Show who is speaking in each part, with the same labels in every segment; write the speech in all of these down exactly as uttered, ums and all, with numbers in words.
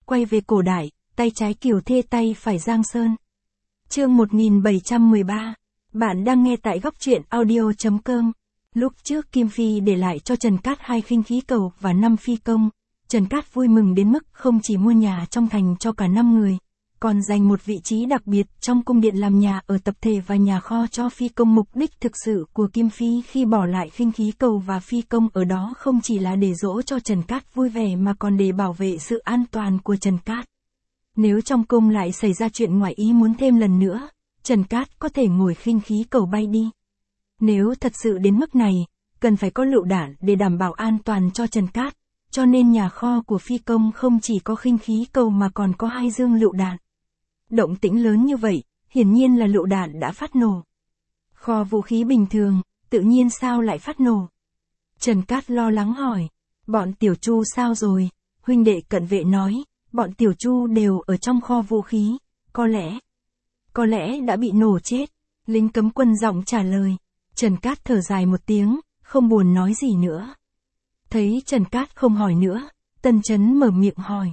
Speaker 1: quay về cổ đại, tay trái Kiều Thê tay phải Giang Sơn. Chương một nghìn bảy trăm mười ba. Bạn đang nghe tại góc truyện audio chấm com. Lúc trước Kim Phi để lại cho Trần Cát hai khinh khí cầu và năm phi công. Trần Cát vui mừng đến mức không chỉ mua nhà trong thành cho cả năm người, còn dành một vị trí đặc biệt trong cung điện làm nhà ở tập thể và nhà kho cho phi công. Mục đích thực sự của Kim Phi khi bỏ lại khinh khí cầu và phi công ở đó không chỉ là để dỗ cho Trần Cát vui vẻ mà còn để bảo vệ sự an toàn của Trần Cát. Nếu trong cung lại xảy ra chuyện ngoài ý muốn thêm lần nữa, Trần Cát có thể ngồi khinh khí cầu bay đi. Nếu thật sự đến mức này, cần phải có lựu đạn để đảm bảo an toàn cho Trần Cát, cho nên nhà kho của phi công không chỉ có khinh khí cầu mà còn có hai dương lựu đạn. Động tĩnh lớn như vậy, hiển nhiên là lựu đạn đã phát nổ. Kho vũ khí bình thường, tự nhiên sao lại phát nổ? Trần Cát lo lắng hỏi, bọn Tiểu Chu sao rồi? Huynh đệ cận vệ nói, bọn Tiểu Chu đều ở trong kho vũ khí, có lẽ, có lẽ đã bị nổ chết. Lính cấm quân giọng trả lời. Trần Cát thở dài một tiếng, không buồn nói gì nữa. Thấy Trần Cát không hỏi nữa, Tần Chấn mở miệng hỏi.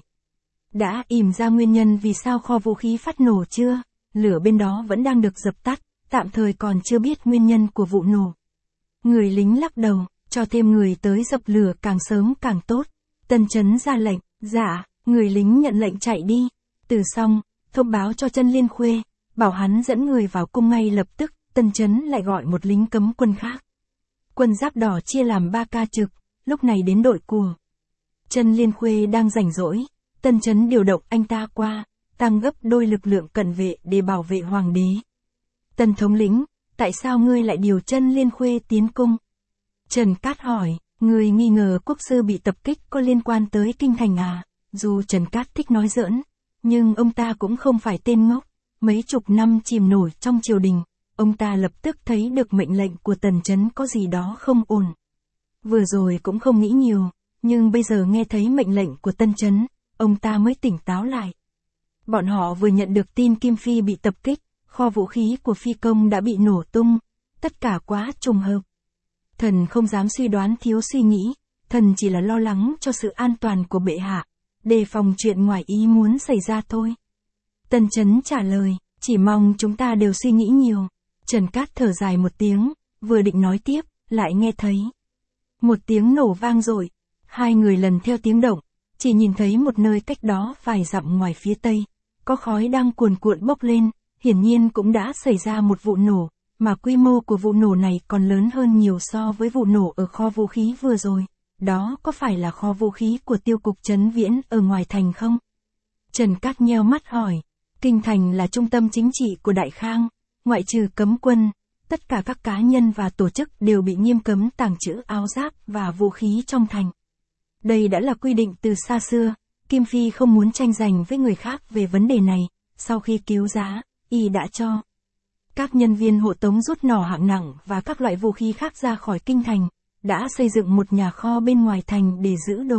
Speaker 1: Đã ìm ra nguyên nhân vì sao kho vũ khí phát nổ chưa? Lửa bên đó vẫn đang được dập tắt, tạm thời còn chưa biết nguyên nhân của vụ nổ. Người lính lắc đầu, cho thêm người tới dập lửa càng sớm càng tốt. Tần Chấn ra lệnh, dạ, người lính nhận lệnh chạy đi. Từ xong, thông báo cho Chân Liên Khuê, bảo hắn dẫn người vào cung ngay lập tức. Tần Chấn lại gọi một lính cấm quân khác. Quân giáp đỏ chia làm ba ca trực, lúc này đến đội của Chân Liên Khuê đang rảnh rỗi. Tần Chấn điều động anh ta qua, tăng gấp đôi lực lượng cận vệ để bảo vệ hoàng đế. Tần thống lĩnh, tại sao ngươi lại điều Chân Liên Khuê tiến cung? Trần Cát hỏi, ngươi nghi ngờ quốc sư bị tập kích có liên quan tới kinh thành à? Dù Trần Cát thích nói giỡn, nhưng ông ta cũng không phải tên ngốc. Mấy chục năm chìm nổi trong triều đình, ông ta lập tức thấy được mệnh lệnh của Tần Chấn có gì đó không ổn. Vừa rồi cũng không nghĩ nhiều, nhưng bây giờ nghe thấy mệnh lệnh của Tần Chấn, ông ta mới tỉnh táo lại. Bọn họ vừa nhận được tin Kim Phi bị tập kích, kho vũ khí của phi công đã bị nổ tung, tất cả quá trùng hợp. Thần không dám suy đoán thiếu suy nghĩ, thần chỉ là lo lắng cho sự an toàn của bệ hạ, đề phòng chuyện ngoài ý muốn xảy ra thôi. Tần Chấn trả lời, chỉ mong chúng ta đều suy nghĩ nhiều. Trần Cát thở dài một tiếng, vừa định nói tiếp, lại nghe thấy một tiếng nổ vang dội. Hai người lần theo tiếng động, chỉ nhìn thấy một nơi cách đó vài dặm ngoài phía tây, có khói đang cuồn cuộn bốc lên, hiển nhiên cũng đã xảy ra một vụ nổ, mà quy mô của vụ nổ này còn lớn hơn nhiều so với vụ nổ ở kho vũ khí vừa rồi. Đó có phải là kho vũ khí của tiêu cục Trấn Viễn ở ngoài thành không? Trần Cát nheo mắt hỏi. Kinh thành là trung tâm chính trị của Đại Khang, ngoại trừ cấm quân, tất cả các cá nhân và tổ chức đều bị nghiêm cấm tàng trữ áo giáp và vũ khí trong thành. Đây đã là quy định từ xa xưa, Kim Phi không muốn tranh giành với người khác về vấn đề này, sau khi cứu giá, y đã cho các nhân viên hộ tống rút nỏ hạng nặng và các loại vũ khí khác ra khỏi kinh thành, đã xây dựng một nhà kho bên ngoài thành để giữ đồ.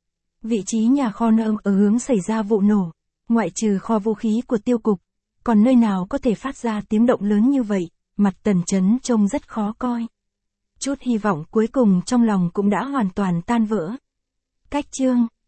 Speaker 1: Vị trí nhà kho nợ ở hướng xảy ra vụ nổ. Ngoại trừ kho vũ khí của tiêu cục, còn nơi nào có thể phát ra tiếng động lớn như vậy, mặt Tần Chấn trông rất khó coi. Chút hy vọng cuối cùng trong lòng cũng đã hoàn toàn tan vỡ. Cách chương